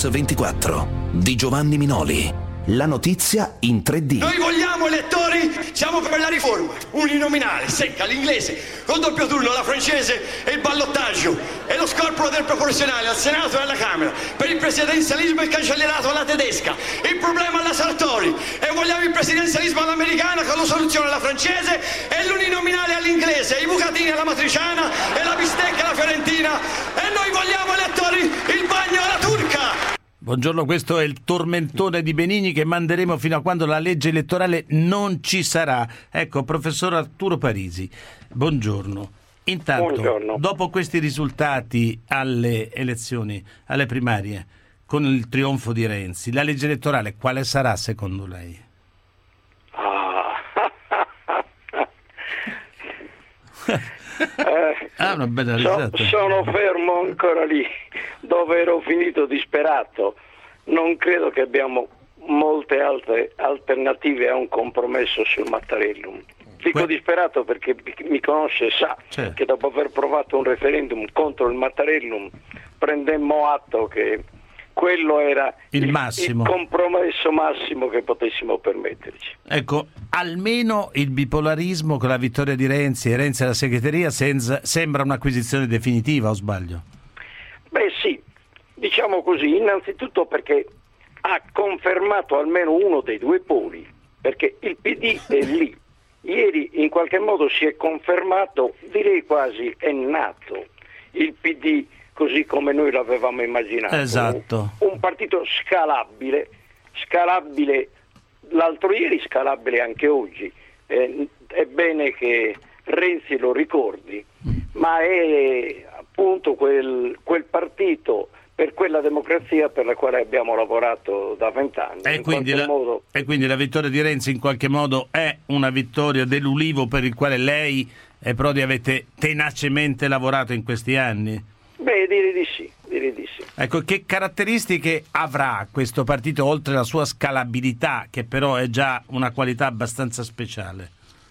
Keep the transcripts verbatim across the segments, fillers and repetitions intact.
News ventiquattro di Giovanni Minoli. La notizia in tre D. Noi vogliamo elettori, siamo per la riforma uninominale, secca, l'inglese, col doppio turno, la francese e il ballottaggio e lo scorporo del proporzionale al Senato e alla Camera. Per il presidenzialismo è cancellato alla tedesca, il problema alla Sartori, e vogliamo il presidenzialismo all'americana con la soluzione alla francese e l'uninominale all'inglese, i bucatini alla matriciana e la bistecca alla fiorentina, e noi vogliamo elettori il bagno alla turca. Buongiorno, questo è il tormentone di Benigni che manderemo fino a quando la legge elettorale non ci sarà. Ecco, professor Arturo Parisi, buongiorno. Intanto, buongiorno. Dopo questi risultati alle elezioni, alle primarie, con il trionfo di Renzi, la legge elettorale quale sarà secondo lei? Ah. eh, ah, una bella risata. So, sono fermo ancora lì dove ero finito disperato. Non credo che abbiamo molte altre alternative a un compromesso sul Mattarellum. Dico que- disperato perché mi conosce e sa certo. che dopo aver provato un referendum contro il Mattarellum prendemmo atto che quello era il, il, massimo. il compromesso massimo che potessimo permetterci. Ecco, almeno il bipolarismo con la vittoria di Renzi e Renzi alla segreteria senza, sembra un'acquisizione definitiva, o sbaglio? Beh sì, diciamo così, innanzitutto perché ha confermato almeno uno dei due poli, perché il P D è lì. Ieri in qualche modo si è confermato, direi quasi è nato, il P D così come noi l'avevamo immaginato. Esatto. Un, un partito scalabile, scalabile l'altro ieri, scalabile anche oggi. Eh, è bene che Renzi lo ricordi, ma è appunto quel, quel partito per quella democrazia per la quale abbiamo lavorato da vent'anni. E quindi, la, modo... e quindi la vittoria di Renzi in qualche modo è una vittoria dell'Ulivo per il quale lei e Prodi avete tenacemente lavorato in questi anni? Beh, direi di sì, direi di sì. Ecco, che caratteristiche avrà questo partito oltre la sua scalabilità, che però è già una qualità abbastanza speciale?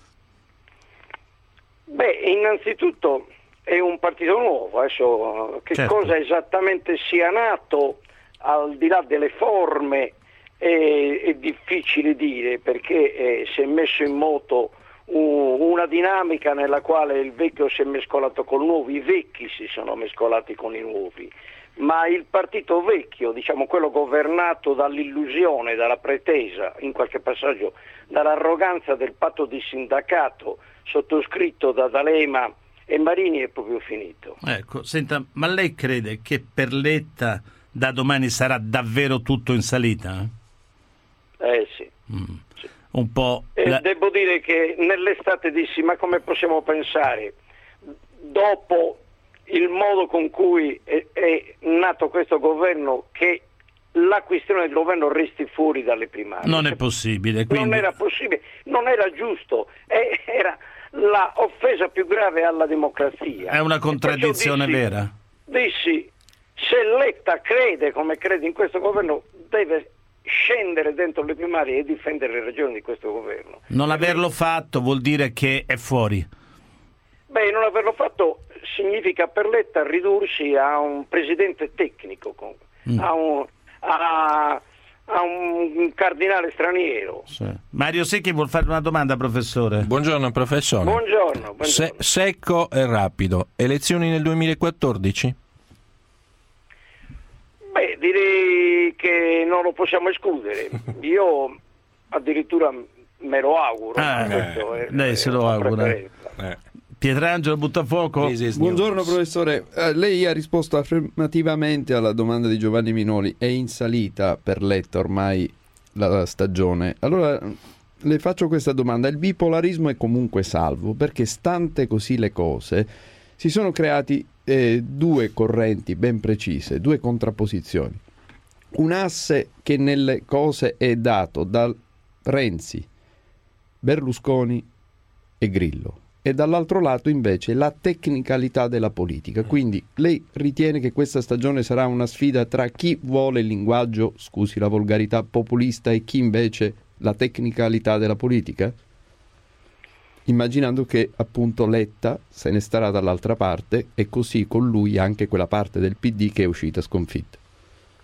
Beh, innanzitutto è un partito nuovo, adesso che certo. cosa esattamente sia nato, al di là delle forme, è, è difficile dire, perché eh, si è messo in moto un, una dinamica nella quale il vecchio si è mescolato col nuovo, i vecchi si sono mescolati con i nuovi, ma il partito vecchio, diciamo quello governato dall'illusione, dalla pretesa, in qualche passaggio dall'arroganza del patto di sindacato sottoscritto da D'Alema e Marini, è proprio finito. Ecco, senta, ma lei crede che per Letta da domani sarà davvero tutto in salita? Eh sì. Mm. Sì. Un po'. Eh, la... Devo dire che nell'estate dissi, ma come possiamo pensare, dopo il modo con cui è, è nato questo governo, che la questione del governo resti fuori dalle primarie? Non è possibile. Quindi... Non era possibile, non era giusto, eh, era la offesa più grave alla democrazia. È una contraddizione dissi, vera. Dissi, se Letta crede come crede in questo governo, deve scendere dentro le primarie e difendere le ragioni di questo governo. Non averlo fatto vuol dire che è fuori. Beh, non averlo fatto significa per Letta ridursi a un presidente tecnico, mm. a un a, a un cardinale straniero. Sì. Mario Secchi vuol fare una domanda, professore. Buongiorno professore. Buongiorno, buongiorno. Se, secco e rapido. Elezioni nel duemilaquattordici? Beh, direi che non lo possiamo escludere. Io addirittura me lo auguro. Ah, eh, lei se lo augura. Eh. Pietrangelo Buttafuoco. Buongiorno professore, eh, lei ha risposto affermativamente alla domanda di Giovanni Minoli. È in salita per Letta ormai la stagione. Allora le faccio questa domanda: il bipolarismo è comunque salvo, perché stante così le cose si sono creati eh, due correnti ben precise, due contrapposizioni. Un asse che nelle cose è dato da Renzi, Berlusconi e Grillo, e dall'altro lato invece la tecnicalità della politica. Quindi lei ritiene che questa stagione sarà una sfida tra chi vuole il linguaggio, scusi la volgarità, populista, e chi invece la tecnicalità della politica? Immaginando che appunto Letta se ne starà dall'altra parte e così con lui anche quella parte del P D che è uscita sconfitta. Beh,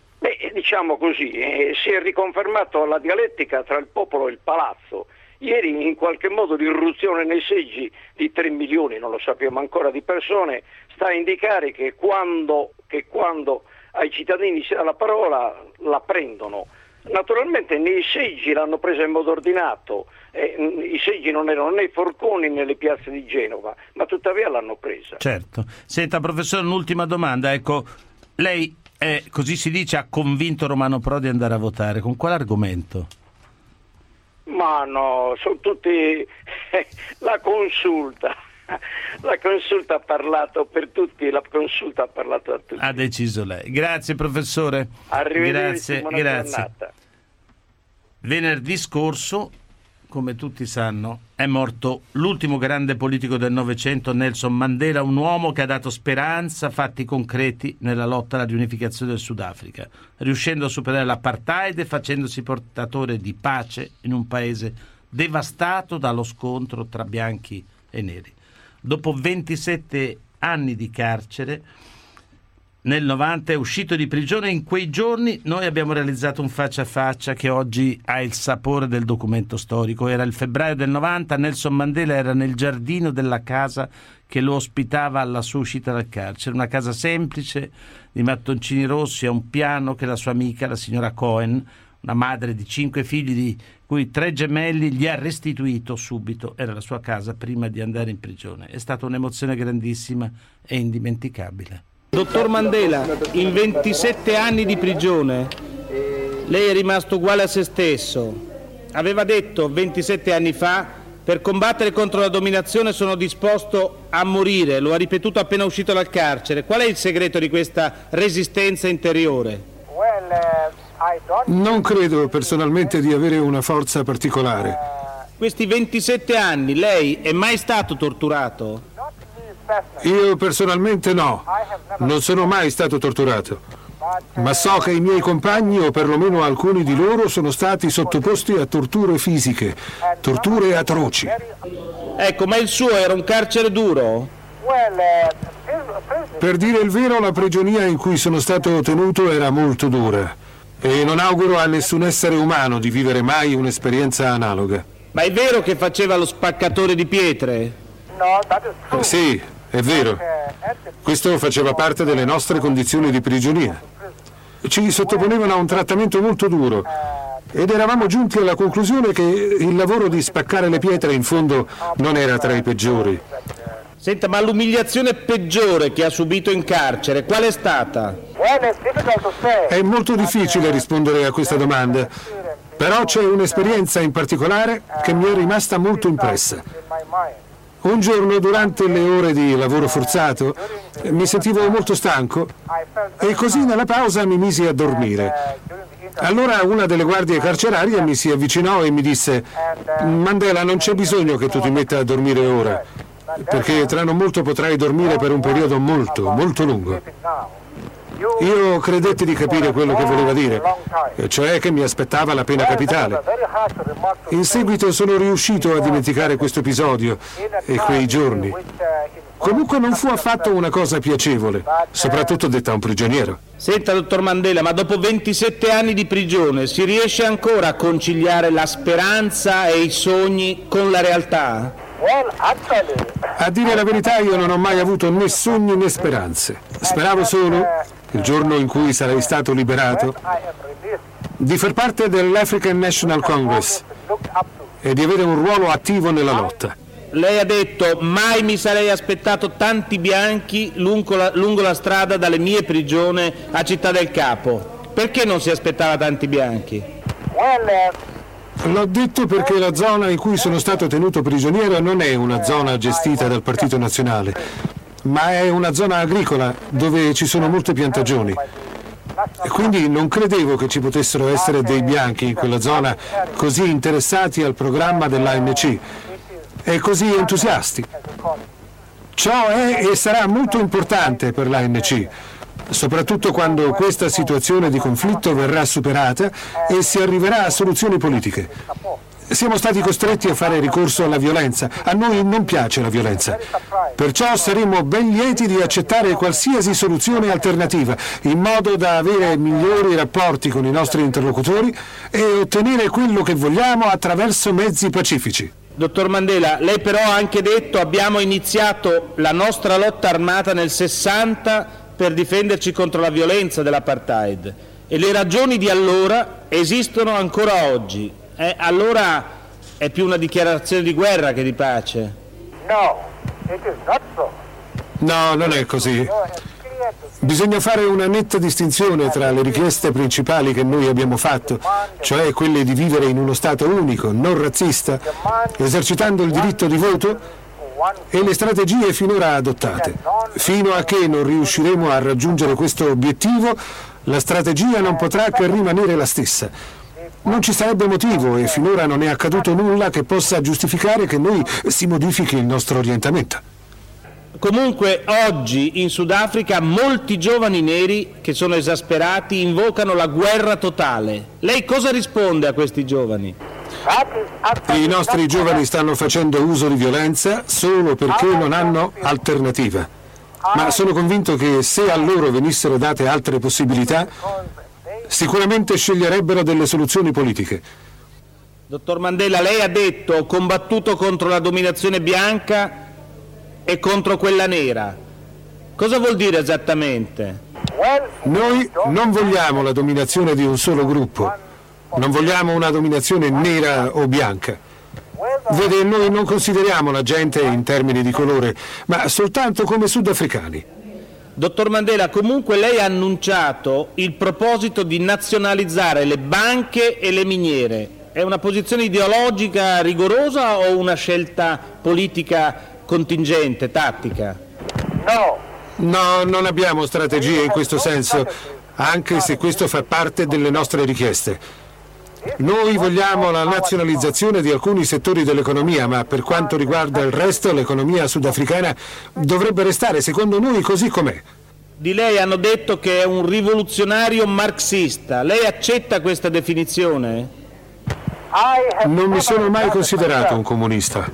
diciamo così, eh, si è riconfermato la dialettica tra il popolo e il palazzo. Ieri in qualche modo l'irruzione nei seggi di tre milioni, non lo sappiamo ancora, di persone sta a indicare che quando, che quando ai cittadini si dà la parola la prendono. Naturalmente nei seggi l'hanno presa in modo ordinato, eh, i seggi non erano né forconi nelle piazze di Genova, ma tuttavia l'hanno presa. Certo. Senta professore, un'ultima domanda, ecco, lei è, così si dice, ha convinto Romano Prodi ad andare a votare, con quale argomento? Ma no, sono tutti la consulta. La consulta ha parlato per tutti, la consulta ha parlato a tutti. Ha deciso lei. Grazie professore. Arrivederci, grazie, buona grazie. giornata. Venerdì scorso, come tutti sanno, è morto l'ultimo grande politico del Novecento, Nelson Mandela, un uomo che ha dato speranza, fatti concreti nella lotta alla riunificazione del Sudafrica, riuscendo a superare l'apartheid e facendosi portatore di pace in un paese devastato dallo scontro tra bianchi e neri. Dopo ventisette anni di carcere, nel novanta è uscito di prigione e in quei giorni noi abbiamo realizzato un faccia a faccia che oggi ha il sapore del documento storico. Era il febbraio del novanta, Nelson Mandela era nel giardino della casa che lo ospitava alla sua uscita dal carcere, una casa semplice di mattoncini rossi a un piano che la sua amica, la signora Cohen, una madre di cinque figli di cui tre gemelli, gli ha restituito subito. Era la sua casa prima di andare in prigione. È stata un'emozione grandissima e indimenticabile. Dottor Mandela, in ventisette anni di prigione lei è rimasto uguale a se stesso. Aveva detto ventisette anni fa: per combattere contro la dominazione sono disposto a morire. Lo ha ripetuto appena uscito dal carcere. Qual è il segreto di questa resistenza interiore? Non credo personalmente di avere una forza particolare. Questi ventisette anni lei è mai stato torturato? Io personalmente no, non sono mai stato torturato, ma so che i miei compagni, o perlomeno alcuni di loro, sono stati sottoposti a torture fisiche, torture atroci. Ecco, ma il suo era un carcere duro? Per dire il vero, la prigionia in cui sono stato tenuto era molto dura e non auguro a nessun essere umano di vivere mai un'esperienza analoga. Ma è vero che faceva lo spaccatore di pietre? Eh, sì, è vero. Questo faceva parte delle nostre condizioni di prigionia. Ci sottoponevano a un trattamento molto duro ed eravamo giunti alla conclusione che il lavoro di spaccare le pietre in fondo non era tra i peggiori. Senta, ma l'umiliazione peggiore che ha subito in carcere, qual è stata? È molto difficile rispondere a questa domanda, però c'è un'esperienza in particolare che mi è rimasta molto impressa. Un giorno, durante le ore di lavoro forzato, mi sentivo molto stanco e così nella pausa mi misi a dormire. Allora una delle guardie carcerarie mi si avvicinò e mi disse: Mandela, non c'è bisogno che tu ti metta a dormire ora, perché tra non molto potrai dormire per un periodo molto, molto lungo. Io credetti di capire quello che voleva dire, cioè che mi aspettava la pena capitale. In seguito sono riuscito a dimenticare questo episodio e quei giorni. Comunque non fu affatto una cosa piacevole, soprattutto detta a un prigioniero. Senta, dottor Mandela, ma dopo ventisette anni di prigione si riesce ancora a conciliare la speranza e i sogni con la realtà? A dire la verità, io non ho mai avuto né sogni né speranze. Speravo solo, il giorno in cui sarei stato liberato, di far parte dell'African National Congress e di avere un ruolo attivo nella lotta. Lei ha detto: mai mi sarei aspettato tanti bianchi lungo la, lungo la strada dalle mie prigioni a Città del Capo. Perché non si aspettava tanti bianchi? L'ho detto perché la zona in cui sono stato tenuto prigioniero non è una zona gestita dal Partito Nazionale, ma è una zona agricola dove ci sono molte piantagioni. E quindi non credevo che ci potessero essere dei bianchi in quella zona così interessati al programma dell'A N C e così entusiasti. Ciò è e sarà molto importante per l'A N C, soprattutto quando questa situazione di conflitto verrà superata e si arriverà a soluzioni politiche. Siamo stati costretti a fare ricorso alla violenza. A noi non piace la violenza. Perciò saremo ben lieti di accettare qualsiasi soluzione alternativa, in modo da avere migliori rapporti con i nostri interlocutori e ottenere quello che vogliamo attraverso mezzi pacifici. Dottor Mandela, lei però ha anche detto abbiamo iniziato la nostra lotta armata nel sessanta per difenderci contro la violenza dell'apartheid e le ragioni di allora esistono ancora oggi. Eh, allora è più una dichiarazione di guerra che di pace. No, it is not so. No, non è così. Bisogna fare una netta distinzione tra le richieste principali che noi abbiamo fatto, cioè quelle di vivere in uno Stato unico, non razzista, esercitando il diritto di voto, e le strategie finora adottate. Fino a che non riusciremo a raggiungere questo obiettivo, la strategia non potrà che rimanere la stessa. Non ci sarebbe motivo, e finora non è accaduto nulla che possa giustificare che noi si modifichi il nostro orientamento. Comunque oggi in Sudafrica molti giovani neri che sono esasperati invocano la guerra totale. Lei cosa risponde a questi giovani? I nostri giovani stanno facendo uso di violenza solo perché non hanno alternativa. Ma sono convinto che se a loro venissero date altre possibilità, sicuramente sceglierebbero delle soluzioni politiche. Dottor Mandela, lei ha detto ho combattuto contro la dominazione bianca e contro quella nera. Cosa vuol dire esattamente? Noi non vogliamo la dominazione di un solo gruppo, non vogliamo una dominazione nera o bianca. Vede, noi non consideriamo la gente in termini di colore, ma soltanto come sudafricani. Dottor Mandela, comunque lei ha annunciato il proposito di nazionalizzare le banche e le miniere. È una posizione ideologica rigorosa o una scelta politica contingente, tattica? No. No, non abbiamo strategie in questo senso, anche se questo fa parte delle nostre richieste. Noi vogliamo la nazionalizzazione di alcuni settori dell'economia, ma per quanto riguarda il resto, l'economia sudafricana dovrebbe restare, secondo noi, così com'è. Di lei hanno detto che è un rivoluzionario marxista. Lei accetta questa definizione? Non mi sono mai considerato un comunista.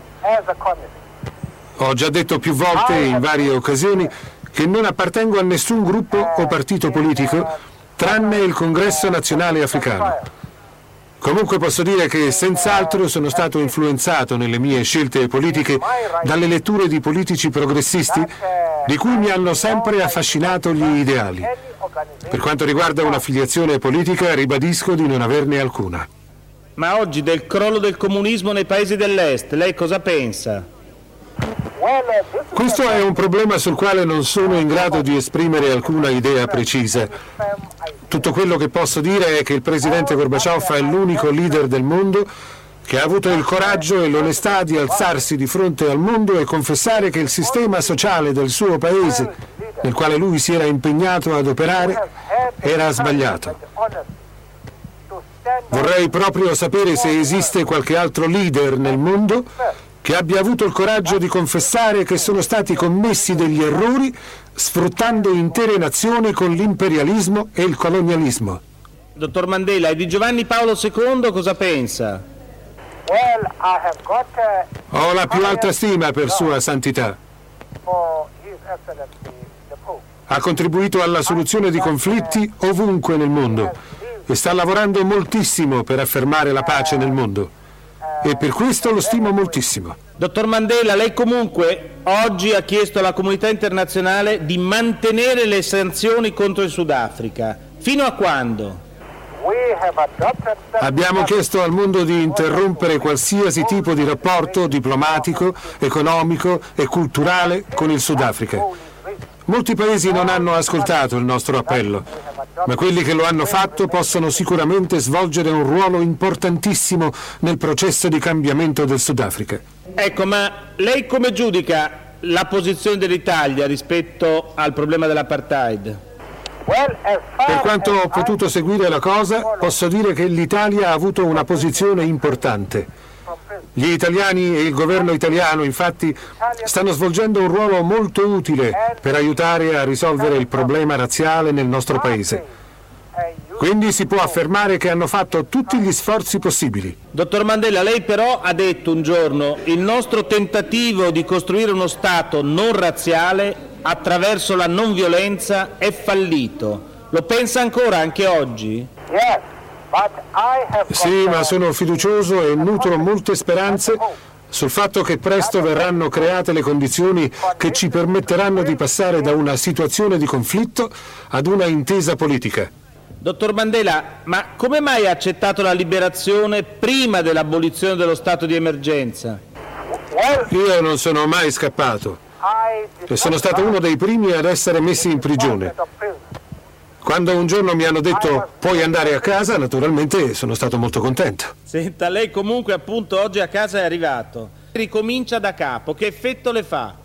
Ho già detto più volte, in varie occasioni, che non appartengo a nessun gruppo o partito politico, tranne il Congresso Nazionale Africano. Comunque posso dire che senz'altro sono stato influenzato nelle mie scelte politiche dalle letture di politici progressisti di cui mi hanno sempre affascinato gli ideali. Per quanto riguarda un'affiliazione politica, ribadisco di non averne alcuna. Ma oggi del crollo del comunismo nei paesi dell'Est, lei cosa pensa? Questo è un problema sul quale non sono in grado di esprimere alcuna idea precisa. Tutto quello che posso dire è che il presidente Gorbaciov è l'unico leader del mondo che ha avuto il coraggio e l'onestà di alzarsi di fronte al mondo e confessare che il sistema sociale del suo paese, nel quale lui si era impegnato ad operare, era sbagliato. Vorrei proprio sapere se esiste qualche altro leader nel mondo che abbia avuto il coraggio di confessare che sono stati commessi degli errori sfruttando intere nazioni con l'imperialismo e il colonialismo. Dottor Mandela, e di Giovanni Paolo secondo cosa pensa? Ho la più alta stima per Sua Santità. Ha contribuito alla soluzione di conflitti ovunque nel mondo e sta lavorando moltissimo per affermare la pace nel mondo. E per questo lo stimo moltissimo. Dottor Mandela, lei comunque oggi ha chiesto alla comunità internazionale di mantenere le sanzioni contro il Sudafrica. Fino a quando? Abbiamo chiesto al mondo di interrompere qualsiasi tipo di rapporto diplomatico, economico e culturale con il Sudafrica. Molti paesi non hanno ascoltato il nostro appello, ma quelli che lo hanno fatto possono sicuramente svolgere un ruolo importantissimo nel processo di cambiamento del Sudafrica. Ecco, ma lei come giudica la posizione dell'Italia rispetto al problema dell'apartheid? Per quanto ho potuto seguire la cosa, posso dire che l'Italia ha avuto una posizione importante. Gli italiani e il governo italiano, infatti, stanno svolgendo un ruolo molto utile per aiutare a risolvere il problema razziale nel nostro paese. Quindi si può affermare che hanno fatto tutti gli sforzi possibili. Dottor Mandela, lei però ha detto un giorno: il nostro tentativo di costruire uno Stato non razziale attraverso la non violenza è fallito. Lo pensa ancora anche oggi? Sì, ma sono fiducioso e nutro molte speranze sul fatto che presto verranno create le condizioni che ci permetteranno di passare da una situazione di conflitto ad una intesa politica. Dottor Mandela, ma come mai ha accettato la liberazione prima dell'abolizione dello stato di emergenza? Io non sono mai scappato e sono stato uno dei primi ad essere messi in prigione. Quando un giorno mi hanno detto puoi andare a casa, naturalmente sono stato molto contento. Senta, lei comunque appunto oggi a casa è arrivato. Ricomincia da capo, che effetto le fa?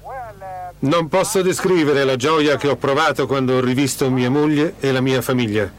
Non posso descrivere la gioia che ho provato quando ho rivisto mia moglie e la mia famiglia.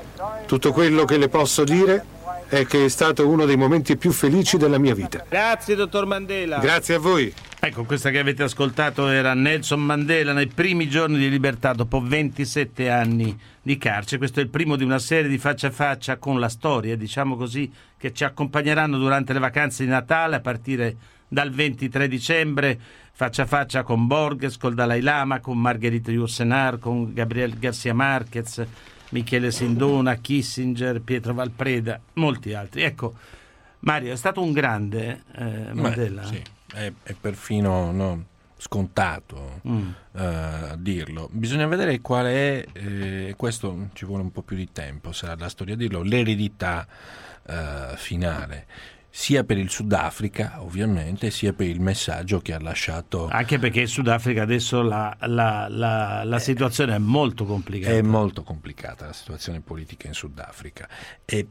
Tutto quello che le posso dire è che è stato uno dei momenti più felici della mia vita. Grazie, dottor Mandela. Grazie a voi. Ecco, questa che avete ascoltato era Nelson Mandela nei primi giorni di libertà dopo ventisette anni di carcere. Questo è il primo di una serie di faccia a faccia con la storia, diciamo così, che ci accompagneranno durante le vacanze di Natale a partire dal ventitré dicembre, faccia a faccia con Borges, col Dalai Lama, con Margherita Yourcenar, con Gabriel Garcia Marquez, Michele Sindona, Kissinger, Pietro Valpreda, molti altri. Ecco, Mario, è stato un grande eh, Mandela. Beh, sì. È, è perfino no, scontato mm. uh, dirlo. Bisogna vedere qual è, eh, questo ci vuole un po' più di tempo, sarà la storia a dirlo, l'eredità uh, finale, sia per il Sudafrica ovviamente, sia per il messaggio che ha lasciato. Anche perché in Sudafrica adesso la, la, la, la situazione è molto complicata. È molto complicata la situazione politica in Sudafrica. E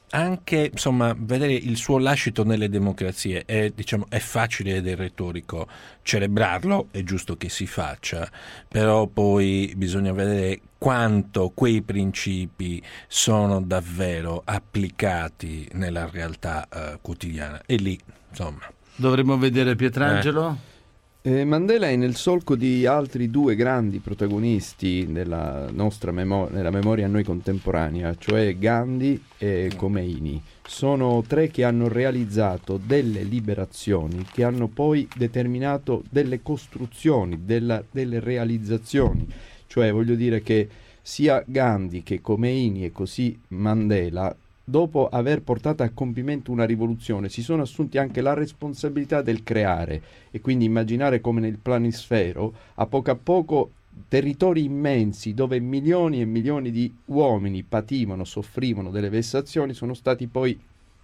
anche insomma vedere il suo lascito nelle democrazie è, diciamo, è facile ed è retorico celebrarlo, è giusto che si faccia, però poi bisogna vedere quanto quei principi sono davvero applicati nella realtà uh, quotidiana, e lì insomma dovremmo vedere Pietrangelo. eh. Eh, Mandela è nel solco di altri due grandi protagonisti nella nostra memo- nella memoria a noi contemporanea, cioè Gandhi e Khomeini. Sono tre che hanno realizzato delle liberazioni che hanno poi determinato delle costruzioni, della, delle realizzazioni. Cioè voglio dire che sia Gandhi che Khomeini e così Mandela, dopo aver portato a compimento una rivoluzione, si sono assunti anche la responsabilità del creare, e quindi immaginare come nel planisfero, a poco a poco, territori immensi dove milioni e milioni di uomini pativano, soffrivano delle vessazioni, sono stati poi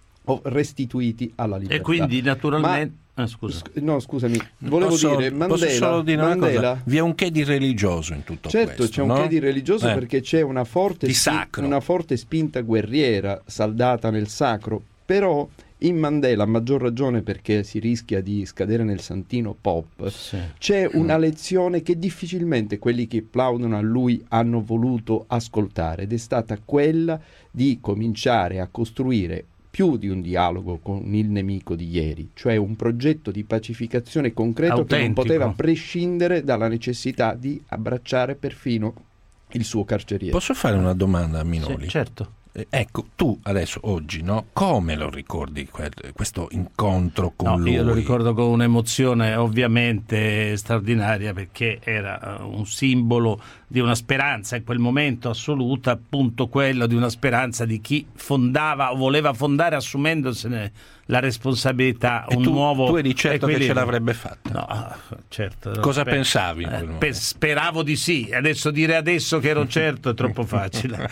restituiti alla libertà. E quindi naturalmente... Ma... Ah, scusa. No, scusami, volevo posso, dire, Mandela, posso solo dire Mandela, una cosa. Vi è un che di religioso in tutto certo, questo. Certo, c'è un no? che di religioso eh. perché c'è una forte, spi- una forte spinta guerriera saldata nel sacro, però in Mandela, a maggior ragione perché si rischia di scadere nel santino pop, sì. c'è una lezione che difficilmente quelli che plaudono a lui hanno voluto ascoltare, ed è stata quella di cominciare a costruire più di un dialogo con il nemico di ieri, cioè un progetto di pacificazione concreto Autentico. Che non poteva prescindere dalla necessità di abbracciare perfino il suo carceriere. Posso fare una domanda a Minoli? Sì, certo. Eh, ecco, tu adesso, oggi, no? Come lo ricordi quel, questo incontro con no, lui? Io lo ricordo con un'emozione ovviamente straordinaria, perché era un simbolo di una speranza in quel momento assoluta, appunto quello di una speranza di chi fondava o voleva fondare assumendosene la responsabilità, e un tu, nuovo tu eri certo equilibrio. Che ce l'avrebbe fatta? No, certo. Cosa sper- pensavi in quel eh, momento? Speravo di sì, adesso dire adesso che ero certo è troppo facile.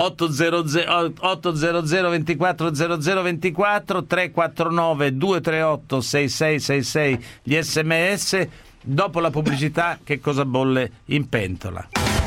ottocento ventiquattro zero zero ventiquattro tre quattro nove due tre otto sei sei sei sei gli sms. Dopo la pubblicità, che cosa bolle in pentola?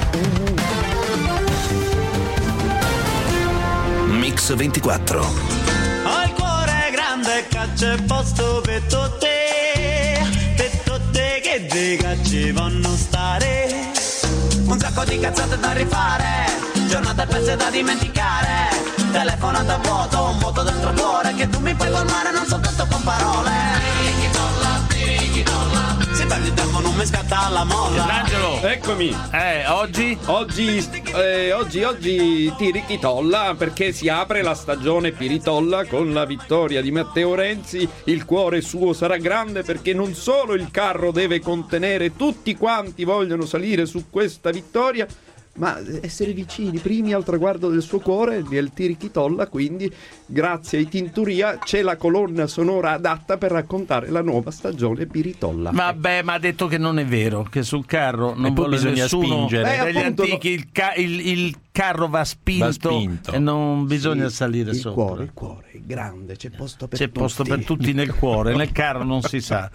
Mix ventiquattro. Ho il cuore grande, c'è posto per tutti, per tutti che dica ci vanno stare. Un sacco di cazzate da rifare, giornate perse da dimenticare, telefonata a vuoto, un vuoto dentro il cuore che tu mi puoi colmare non soltanto con parole. Si perde il tempo, non mi scatta la molla. L'Angelo, Eccomi. eh, oggi? Oggi, eh, oggi, oggi Tirchitolla, perché si apre la stagione Piritolla con la vittoria di Matteo Renzi. Il cuore suo sarà grande perché non solo il carro deve contenere tutti quanti vogliono salire su questa vittoria, ma essere vicini, primi al traguardo del suo cuore, del Tirchitolla. Quindi grazie ai Tinturia c'è la colonna sonora adatta per raccontare la nuova stagione Piritolla. Vabbè, ma ha detto che non è vero, che sul carro non E poi vuole bisogna nessuno spingere. degli Eh, appunto, antichi, il, ca- il- il carro va spinto, Va spinto. e non bisogna Sì, salire il sopra. cuore, il cuore è grande, c'è posto per C'è tutti. posto per tutti nel cuore, nel carro non si sa.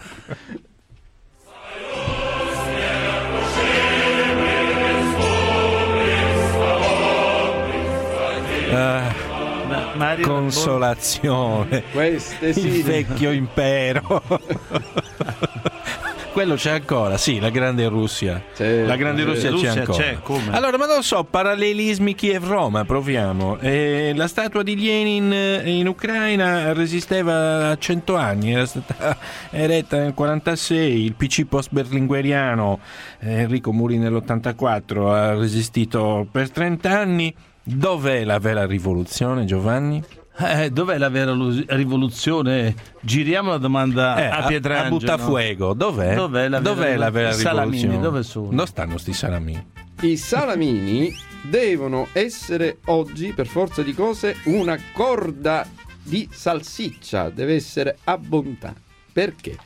Ah, Ma- Mario, consolazione. Queste sì. Il vecchio impero. Quello c'è ancora, sì, la grande Russia. C'è. La grande Russia, Russia c'è ancora. c'è, come? Allora, ma non lo so, parallelismi Kiev-Roma, proviamo. Eh, la statua di Lenin in Ucraina resisteva a cento anni, era stata eretta nel quarantasei, il P C post-berlingueriano eh, Enrico Muri nell'ottantaquattro ha resistito per trenta anni. Dov'è la vera rivoluzione, Giovanni? Eh, dov'è la vera lu- rivoluzione? Giriamo la domanda Eh, a Pietrangelo. a Buttafuego, dov'è? Dov'è la vera, Dov'è la vera i salamini, rivoluzione? dove sono? Dove stanno sti salamini? I salamini devono essere oggi, per forza di cose, una corda di salsiccia. Deve essere abbondante. Perché?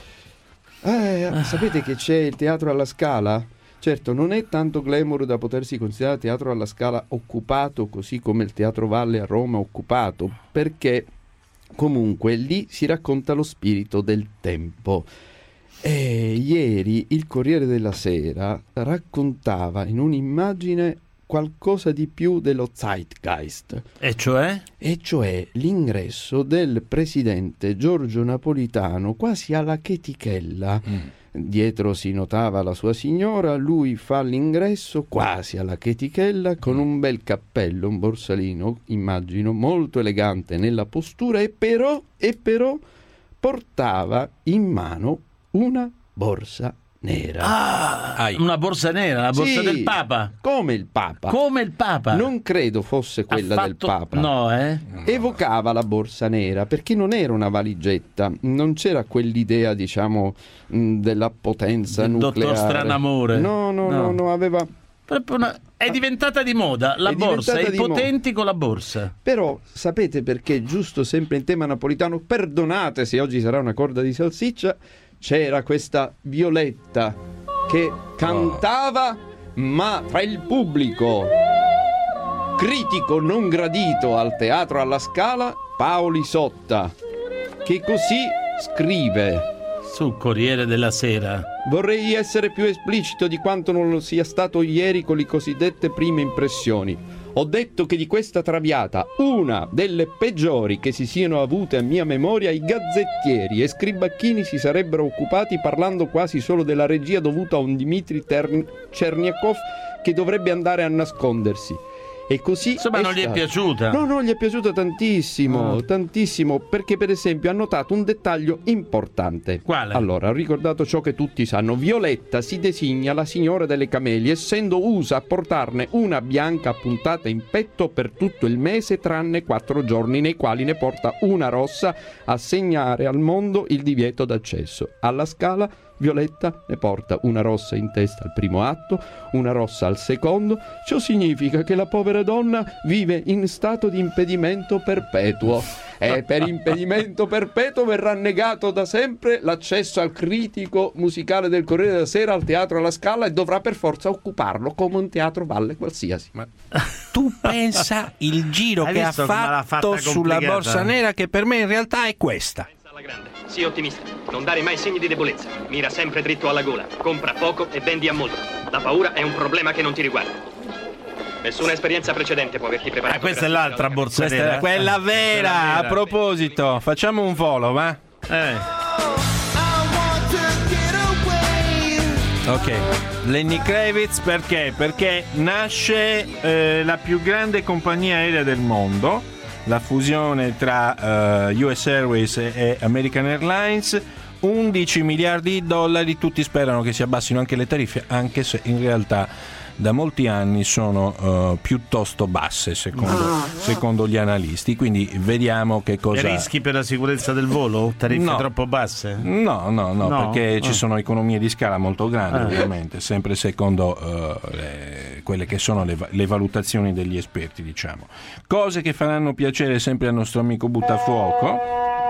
Eh, sapete che c'è il Teatro alla Scala? Certo, non è tanto glamour da potersi considerare Teatro alla Scala occupato, così come il Teatro Valle a Roma occupato, perché comunque lì si racconta lo spirito del tempo. E ieri il Corriere della Sera raccontava in un'immagine qualcosa di più dello Zeitgeist, E cioè? e cioè l'ingresso del presidente Giorgio Napolitano quasi alla chetichella. Mm. Dietro si notava la sua signora, lui fa l'ingresso quasi alla chetichella con un bel cappello, un borsalino, immagino, molto elegante nella postura, e però, e però portava in mano una borsa nera. Ah, Ai. una borsa nera, la borsa Sì, del Papa. come il Papa. Come il Papa. Non credo fosse quella Ha del fatto- Papa. No, eh? Evocava la borsa nera perché non era una valigetta, non c'era quell'idea, diciamo, mh, della potenza Del nucleare. dottor Stranamore. No, no, no, No. no, aveva. Proprio una- È diventata di moda la È borsa, diventata i di moda. potenti con la borsa. Però sapete perché, giusto sempre in tema napolitano, perdonate se oggi sarà una corda di salsiccia, c'era questa Violetta che cantava, ma tra il pubblico critico non gradito al Teatro alla Scala, Paoli Sotta, che così scrive: Sul Corriere della Sera. vorrei essere più esplicito di quanto non lo sia stato ieri con le cosiddette prime impressioni. Ho detto che di questa traviata, una delle peggiori che si siano avute a mia memoria, i gazzettieri e scribacchini si sarebbero occupati parlando quasi solo della regia dovuta a un Dmitry Tern- Cherniakov che dovrebbe andare a nascondersi. E così Insomma, è non gli è stato. piaciuta. No, no, gli è piaciuta tantissimo, Ah. tantissimo, perché per esempio ha notato un dettaglio importante. Quale? Allora, ha ricordato ciò che tutti sanno. Violetta si designa la signora delle camelie, essendo usa a portarne una bianca puntata in petto per tutto il mese, tranne quattro giorni nei quali ne porta una rossa a segnare al mondo il divieto d'accesso. Alla Scala Violetta ne porta una rossa in testa al primo atto, una rossa al secondo. Ciò significa che la povera donna vive in stato di impedimento perpetuo. E per impedimento perpetuo verrà negato da sempre l'accesso al critico musicale del Corriere della Sera al Teatro alla Scala e dovrà per forza occuparlo come un teatro valle qualsiasi. Ma tu pensa il giro Hai che ha visto come l'ha fatto fatta sulla complicata? borsa nera, che per me in realtà è questa. Alla grande. Sii ottimista, non dare mai segni di debolezza. Mira sempre dritto alla gola, compra poco e vendi a molto. La paura è un problema che non ti riguarda. Nessuna esperienza precedente può averti preparato. Ah, questa per è l'altra borsa Questa nera. è quella vera. Quella A vera. proposito, facciamo un volo, va? Eh. Ok, Lenny Kravitz perché? Perché nasce eh, la più grande compagnia aerea del mondo, la fusione tra eh, U S Airways e American Airlines, undici miliardi di dollari, tutti sperano che si abbassino anche le tariffe, anche se in realtà da molti anni sono uh, piuttosto basse secondo, no. secondo gli analisti, quindi vediamo che cosa... E rischi per la sicurezza del volo? Tariffe no. troppo basse? No, no, no, no. perché ah. ci sono economie di scala molto grandi, ah. ovviamente, sempre secondo uh, le, quelle che sono le, le valutazioni degli esperti, diciamo. Cose che faranno piacere sempre al nostro amico Buttafuoco.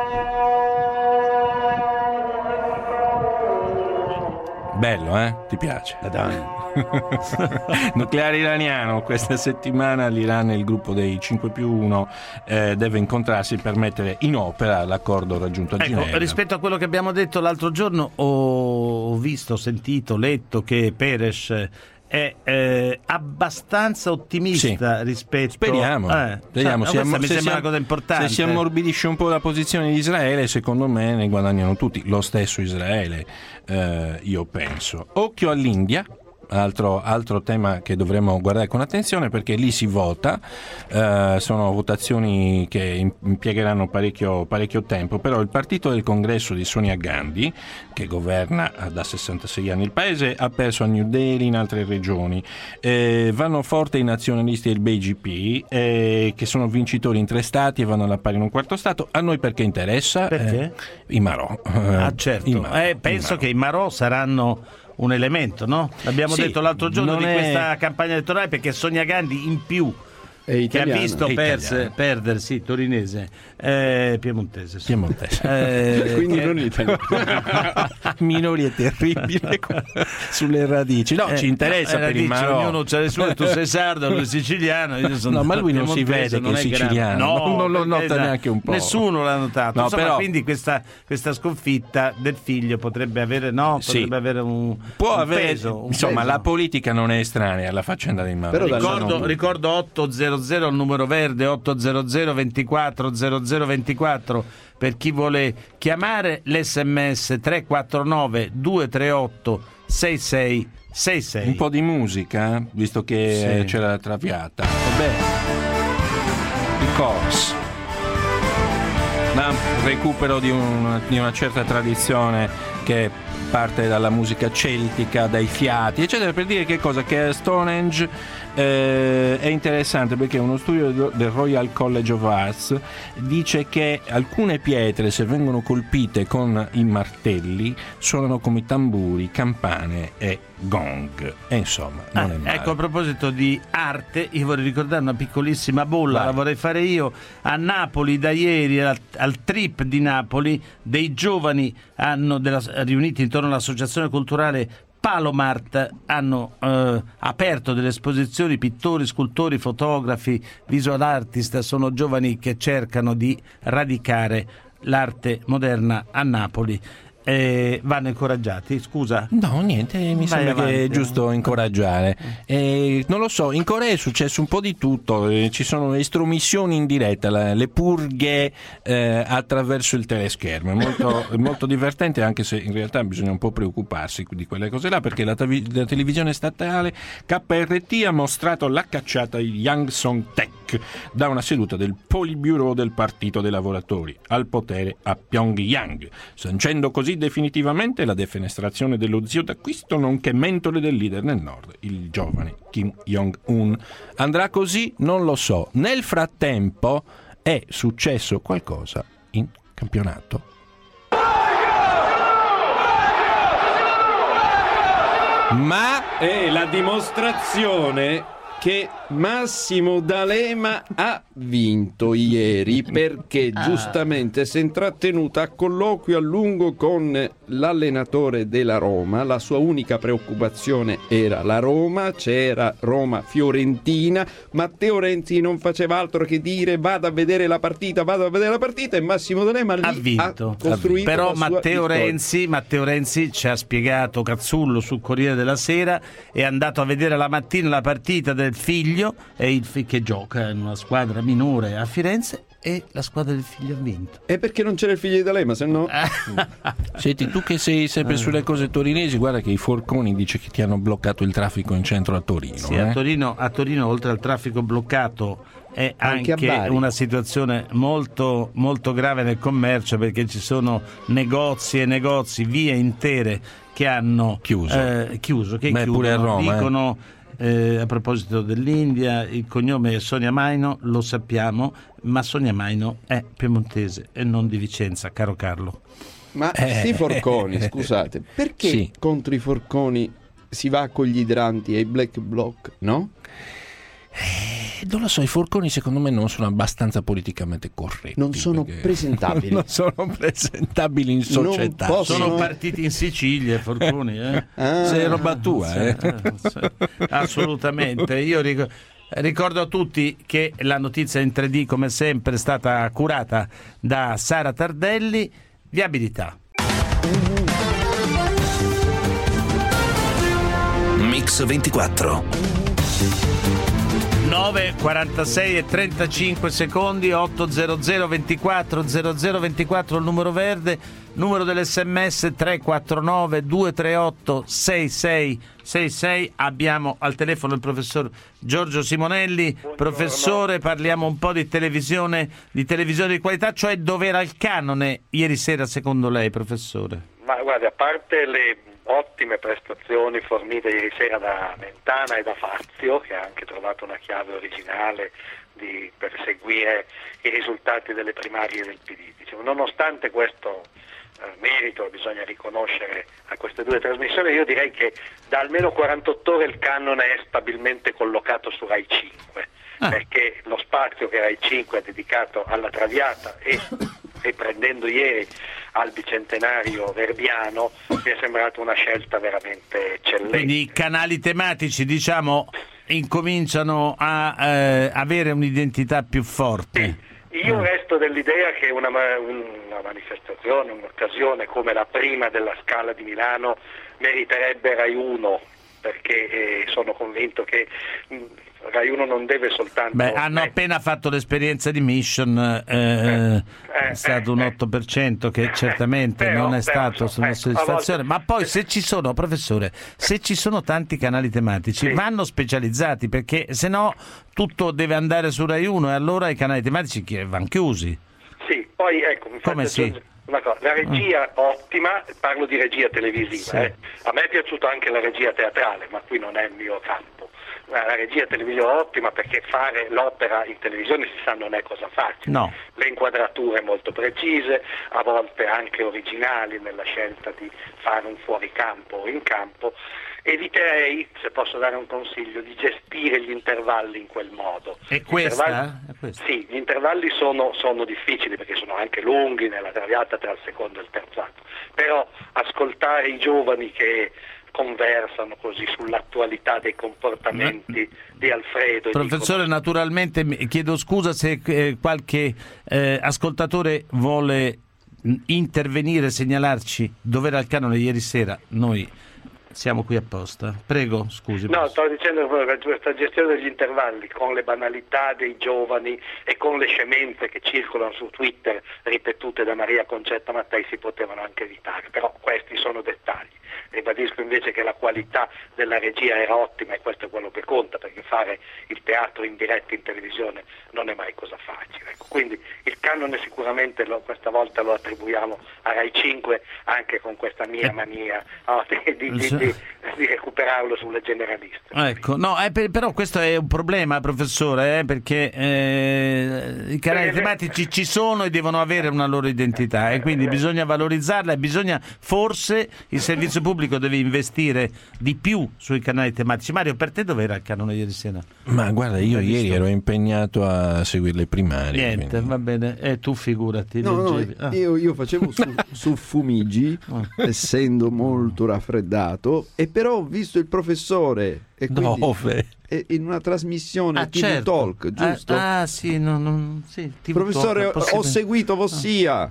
Bello, eh? Ti piace? Dai. Nucleare iraniano, questa settimana l'Iran e il gruppo dei cinque più uno eh, deve incontrarsi per mettere in opera l'accordo raggiunto a Ginevra. Ecco, rispetto a quello che abbiamo detto l'altro giorno, ho visto, sentito, letto che Peres è eh, abbastanza ottimista, sì, rispetto speriamo, eh, speriamo. Cioè, si am- mi se sembra si am- una cosa importante. Se si ammorbidisce un po' la posizione di Israele, secondo me ne guadagnano tutti, lo stesso Israele, eh, io penso. Occhio all'India. Altro, altro tema che dovremmo guardare con attenzione, perché lì si vota, eh, sono votazioni che impiegheranno parecchio, parecchio tempo, però il partito del congresso di Sonia Gandhi, che governa da sessantasei anni il paese, ha perso a New Delhi, in altre regioni. Eh, vanno forte i nazionalisti del B J P, eh, che sono vincitori in tre stati e vanno alla pari in un quarto stato. A noi perché interessa? Perché? Eh, I Marò. Ah, certo. I Marò. Eh, penso I Marò. che i Marò saranno un elemento, no? L'abbiamo sì, detto l'altro giorno di è... questa campagna elettorale, perché Sonia Gandhi in più che ha visto perse, perdere, sì, torinese, eh, piemontese, sì. Piemontese. Eh, quindi non italiano. Minori è terribile sulle radici. No, eh, ci interessa no, per il Marò. Ognuno c'ha le sue, tu sei sardo, lui è siciliano, io sono no, ma lui non si vede che è siciliano, no, non, non lo nota neanche un po'. Nessuno l'ha notato. No, Insomma, però... quindi questa, questa sconfitta del figlio potrebbe avere, no, potrebbe sì. avere un, Può un avere, peso. Un insomma, peso. La politica non è estranea alla faccenda dei Marò. Ricordo, ricordo otto zero zero il numero verde, otto zero zero ventiquattro zero zero ventiquattro per chi vuole chiamare, l'SMS tre quattro nove due tre otto sei sei sei sei. Un po' di musica, visto che sì. c'era la traviata. Vabbè, il chorus, ma recupero di una, di una certa tradizione che parte dalla musica celtica, dai fiati, eccetera, per dire che cosa? Che Stonehenge eh, è interessante, perché uno studio del Royal College of Arts dice che alcune pietre, se vengono colpite con i martelli, suonano come tamburi, campane e gong, e insomma non ah, è male. Ecco, a proposito di arte, io vorrei ricordare una piccolissima bolla. Vai. La vorrei fare io. A Napoli da ieri, al, al trip di Napoli, dei giovani hanno della, riuniti intorno all'associazione culturale Palomart, hanno eh, aperto delle esposizioni, pittori, scultori, fotografi, visual artist, sono giovani che cercano di radicare l'arte moderna a Napoli. Eh, vanno incoraggiati, scusa? No, niente, mi Vai sembra avanti. che è giusto incoraggiare. Eh, non lo so, in Corea è successo un po' di tutto, eh, ci sono le estromissioni in diretta, la, le purghe eh, attraverso il teleschermo, è molto, è molto divertente, anche se in realtà bisogna un po' preoccuparsi di quelle cose là, perché la, tavi- la televisione statale K R T ha mostrato la cacciata di Yang Song-taek da una seduta del Politburo del Partito dei Lavoratori al potere a Pyongyang, sancendo così definitivamente la defenestrazione dello zio d'acquisto nonché mentore del leader nel nord, il giovane Kim Jong-un. Andrà così? Non lo so. Nel frattempo è successo qualcosa in campionato. Ma è la dimostrazione che Massimo D'Alema ha vinto ieri, perché giustamente si è intrattenuto a colloquio a lungo con l'allenatore della Roma. La sua unica preoccupazione era la Roma, c'era Roma-Fiorentina. Matteo Renzi non faceva altro che dire vada a vedere la partita, vada a vedere la partita, e Massimo D'Alema lì ha vinto, ha costruito però la sua Matteo vittoria. Renzi, Matteo Renzi ci ha spiegato, Cazzullo sul Corriere della Sera, è andato a vedere la mattina la partita del figlio, e il figlio che gioca in una squadra minore a Firenze, e la squadra del figlio ha vinto. E perché non c'era il figlio di D'Alema, se no... Senti, tu che sei sempre sulle cose torinesi, guarda che i forconi dice che ti hanno bloccato il traffico in centro a Torino. Sì, eh? a Torino, a Torino oltre al traffico bloccato è anche, anche una situazione molto, molto grave nel commercio, perché ci sono negozi e negozi, vie intere che hanno chiuso, eh, chiuso che Beh, chiudono, pure a Roma, dicono eh. Eh, a proposito dell'India, il cognome è Sonia Maino, lo sappiamo, ma Sonia Maino è piemontese e non di Vicenza, caro Carlo. Ma sti forconi, scusate, perché sì. contro i forconi si va con gli idranti e i black bloc, no? Eh, non lo so, i forconi secondo me non sono abbastanza politicamente corretti. Non sono presentabili. Non sono presentabili in società. Possono... Sono partiti in Sicilia i forconi. Eh? Ah, sei roba tua. Sì, eh? sì, assolutamente. Io ricordo, ricordo a tutti che la notizia in tre D, come sempre, è stata curata da Sara Tardelli. Viabilità. Mix ventiquattro. nove, quarantasei e trentacinque secondi, otto zero zero ventiquattro zero zero ventiquattro il numero verde, numero dell'sms tre quattro nove due tre otto sei sei sei sei. Abbiamo al telefono il professor Giorgio Simonelli. Buongiorno. Professore, parliamo un po' di televisione, di televisione di qualità, cioè dov'era il canone ieri sera secondo lei, professore? Ma guardi, a parte le ottime prestazioni fornite ieri sera da Mentana e da Fazio, che ha anche trovato una chiave originale di, per seguire i risultati delle primarie del P D. Diciamo, nonostante questo eh, merito bisogna riconoscere a queste due trasmissioni, io direi che da almeno quarantotto ore il canone è stabilmente collocato su Rai cinque, ah. perché lo spazio che Rai cinque ha dedicato alla Traviata e riprendendo ieri al bicentenario verdiano mi è sembrata una scelta veramente eccellente. Quindi i canali tematici, diciamo, incominciano a eh, avere un'identità più forte. Sì. Io resto dell'idea che una, una manifestazione, un'occasione come la prima della Scala di Milano meriterebbe Rai uno, perché eh, sono convinto che mh, Rai uno non deve soltanto... Beh, hanno eh. appena fatto l'esperienza di Mission, eh, eh, è stato eh, un otto per cento che certamente eh, non è stato però, una soddisfazione, volte... ma poi se ci sono, professore, se ci sono tanti canali tematici, sì. vanno specializzati, perché se no tutto deve andare su Rai uno e allora i canali tematici vanno chiusi. Sì, poi ecco, mi come sì? Una cosa, la regia mm. ottima, parlo di regia televisiva, sì. eh. a me è piaciuta anche la regia teatrale, ma qui non è il mio campo. La regia televisiva ottima, perché fare l'opera in televisione si sa non è cosa facile. No. Le inquadrature molto precise, a volte anche originali nella scelta di fare un fuoricampo o in campo. Eviterei, se posso dare un consiglio, di gestire gli intervalli in quel modo. E questa? È questa? Sì, gli intervalli sono, sono difficili perché sono anche lunghi nella Traviata tra il secondo e il terzo atto, però ascoltare i giovani che conversano così sull'attualità dei comportamenti di Alfredo. Professore, dicono... naturalmente chiedo scusa se eh, qualche eh, ascoltatore vuole intervenire, segnalarci dove era il canone ieri sera. Noi siamo qui apposta. Prego, scusi. No, stavo dicendo che questa gestione degli intervalli con le banalità dei giovani e con le scemenze che circolano su Twitter ripetute da Maria Concetta Mattei si potevano anche evitare, però questi sono dettagli. Ribadisco invece che la qualità della regia era ottima e questo è quello che conta, perché fare il teatro in diretta in televisione non è mai cosa facile. Ecco, quindi il canone sicuramente lo, questa volta lo attribuiamo a Rai cinque, anche con questa mia mania no, di, di, di, di recuperarlo sulle generaliste. Ecco, no, eh, per, però questo è un problema, professore, eh, perché eh, i canali tematici ci sono e devono avere una loro identità e quindi bisogna valorizzarla e bisogna, forse il servizio pubblico deve investire di più sui canali tematici. Mario, per te dov'era il canone ieri sera? Ma guarda, io ieri ero impegnato a seguire le primarie. Niente, quindi... va bene, e eh, tu figurati. No, no, ah. io, io facevo su, su Fumigi, essendo molto raffreddato, e però ho visto il professore. E Dove? In una trasmissione ah, T V certo. Talk, giusto? Ah, ah sì, no, no, sì T V professore, Talk, ho seguito Vossia.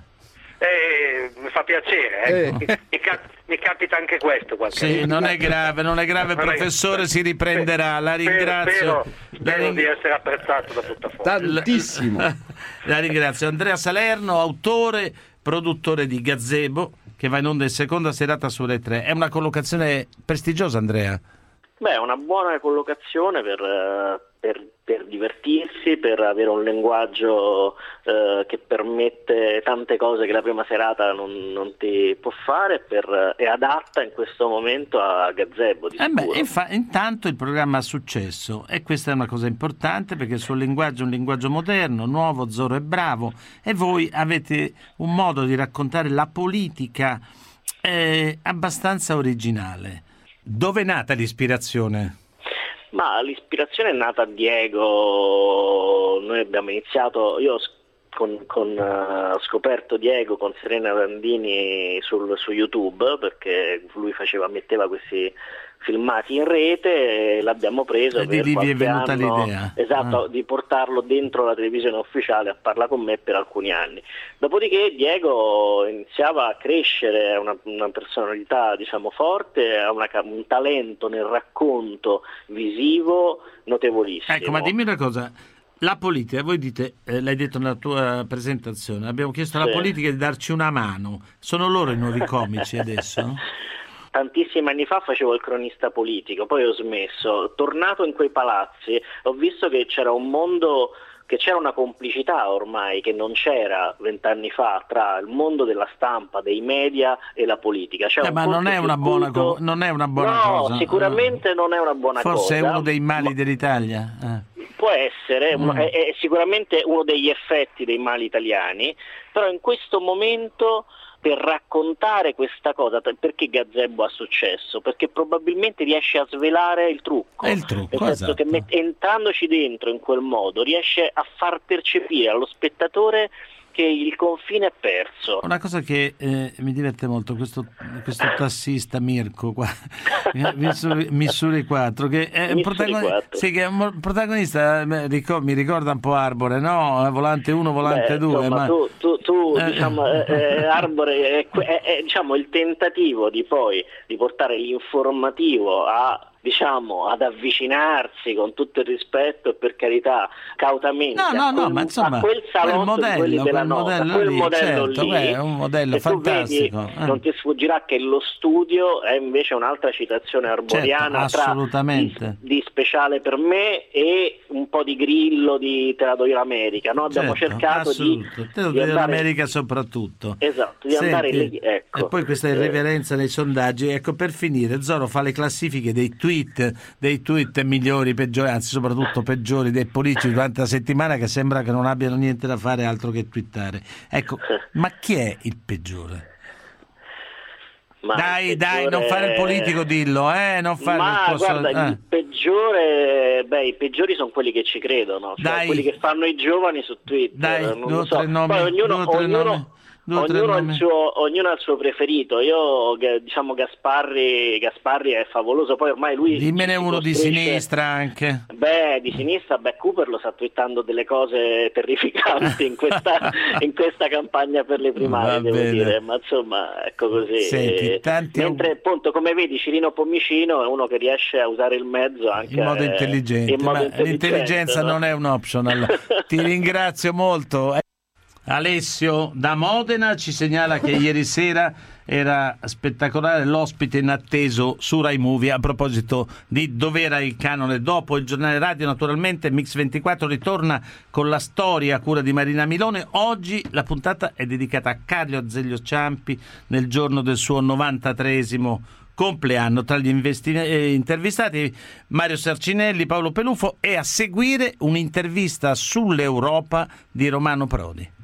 Eh, mi fa piacere, eh. Eh. Mi, mi, cap- mi capita anche questo qualche sì, volta. non è grave, non è grave, non professore, è... si riprenderà. La ringrazio. Spero, spero, spero ring... di essere apprezzato da tutta forza. Tantissimo. La ringrazio. Andrea Salerno, autore, produttore di Gazebo, che va in onda in seconda serata su Rai tre. È una collocazione prestigiosa, Andrea? Beh, è una buona collocazione per per, per divertirsi, per avere un linguaggio eh, che permette tante cose che la prima serata non, non ti può fare, per, è adatta in questo momento a gazebo di eh sicuro. beh, infa- intanto il programma ha successo e questa è una cosa importante, perché il suo linguaggio è un linguaggio moderno, nuovo, Zorro è bravo, e voi avete un modo di raccontare la politica eh, abbastanza originale. Dove è nata l'ispirazione? Ma l'ispirazione è nata a Diego. Noi abbiamo iniziato, io con, con, uh, ho scoperto Diego con Serena Landini sul, su YouTube, perché lui faceva, metteva questi filmati in rete, e l'abbiamo preso e di lì vi è venuta anno, l'idea esatto, ah. di portarlo dentro la televisione ufficiale a parlare con me per alcuni anni. Dopodiché Diego iniziava a crescere, è una, una personalità diciamo forte, ha una, un talento nel racconto visivo notevolissimo. Ecco, ma dimmi una cosa, la politica, voi dite, eh, l'hai detto nella tua presentazione, abbiamo chiesto alla sì. politica di darci una mano, sono loro i nuovi comici adesso? Tantissimi anni fa facevo il cronista politico, poi ho smesso. Tornato in quei palazzi, ho visto che c'era un mondo, che c'era una complicità ormai che non c'era vent'anni fa tra il mondo della stampa, dei media e la politica. C'è eh, un ma non è una buona, co- non è una buona no, cosa. sicuramente non è una buona Forse cosa. Forse è uno dei mali ma... dell'Italia. Eh. Può essere, mm. è, è sicuramente uno degli effetti dei mali italiani, però in questo momento, per raccontare questa cosa, perché Gazebo ha successo? Perché probabilmente riesce a svelare il trucco. È il trucco, nel esatto. senso che met- entrandoci dentro in quel modo riesce a far percepire allo spettatore che il confine è perso. Una cosa che eh, mi diverte molto, questo, questo tassista Mirko qua, Missuri quattro, che è un protagonista, sì, che è un protagonista ric- mi ricorda un po' Arbore, no? Volante uno, volante due. Ma tu, tu, tu eh, diciamo, eh, eh, Arbore è, è, è diciamo, il tentativo di poi di portare l'informativo a diciamo ad avvicinarsi con tutto il rispetto e per carità cautamente no, no, a, quel, no, ma insomma, a quel salotto quel modello, di quelli della quel nota, modello quel lì, modello certo, lì, beh, è un modello fantastico. Vedi, eh. Non ti sfuggirà che lo studio è invece un'altra citazione arboriana, certo, assolutamente. Tra di, di Speciale per me e un po' di Grillo di Te la do io l'America. No? Abbiamo certo, cercato di, Te la do io l'America soprattutto. Esatto, di Senti, andare lì. Ecco. E poi questa irreverenza nei sondaggi. Ecco, per finire, Zorro fa le classifiche dei tweet, dei tweet migliori, peggiori, anzi soprattutto peggiori dei politici durante la settimana, che sembra che non abbiano niente da fare altro che twittare. Ecco, ma chi è il peggiore? Ma dai, il peggiore... dai, non fare il politico, dillo, eh, non fare ma il posto... guarda, eh. il peggiore, beh, i peggiori sono quelli che ci credono, cioè dai. quelli che fanno i giovani su Twitter. Dai, non due lo so. tre nomi, Poi ognuno, due, tre ognuno, nomi. Due, ognuno, ha il suo, ognuno ha il suo preferito. Io diciamo Gasparri, Gasparri è favoloso, poi ormai lui dimmene uno di sinistra anche. Beh, di sinistra, beh, Cooper lo sta twittando delle cose terrificanti in questa, in questa campagna per le primarie, devo bene. dire, ma insomma ecco così. Senti, tanti... mentre appunto come vedi Cirino Pomicino è uno che riesce a usare il mezzo anche in modo intelligente, in modo ma intelligente, l'intelligenza no? non è un optional. Ti ringrazio molto. Alessio da Modena ci segnala che ieri sera era spettacolare l'ospite inatteso su Rai Movie a proposito di Dov'era il canone. Dopo il giornale radio, naturalmente, Mix ventiquattro ritorna con la storia a cura di Marina Milone. Oggi la puntata è dedicata a Carlo Azeglio Ciampi nel giorno del suo novantatreesimo compleanno. Tra gli investi- eh, intervistati Mario Sarcinelli, Paolo Pelufo, e a seguire un'intervista sull'Europa di Romano Prodi.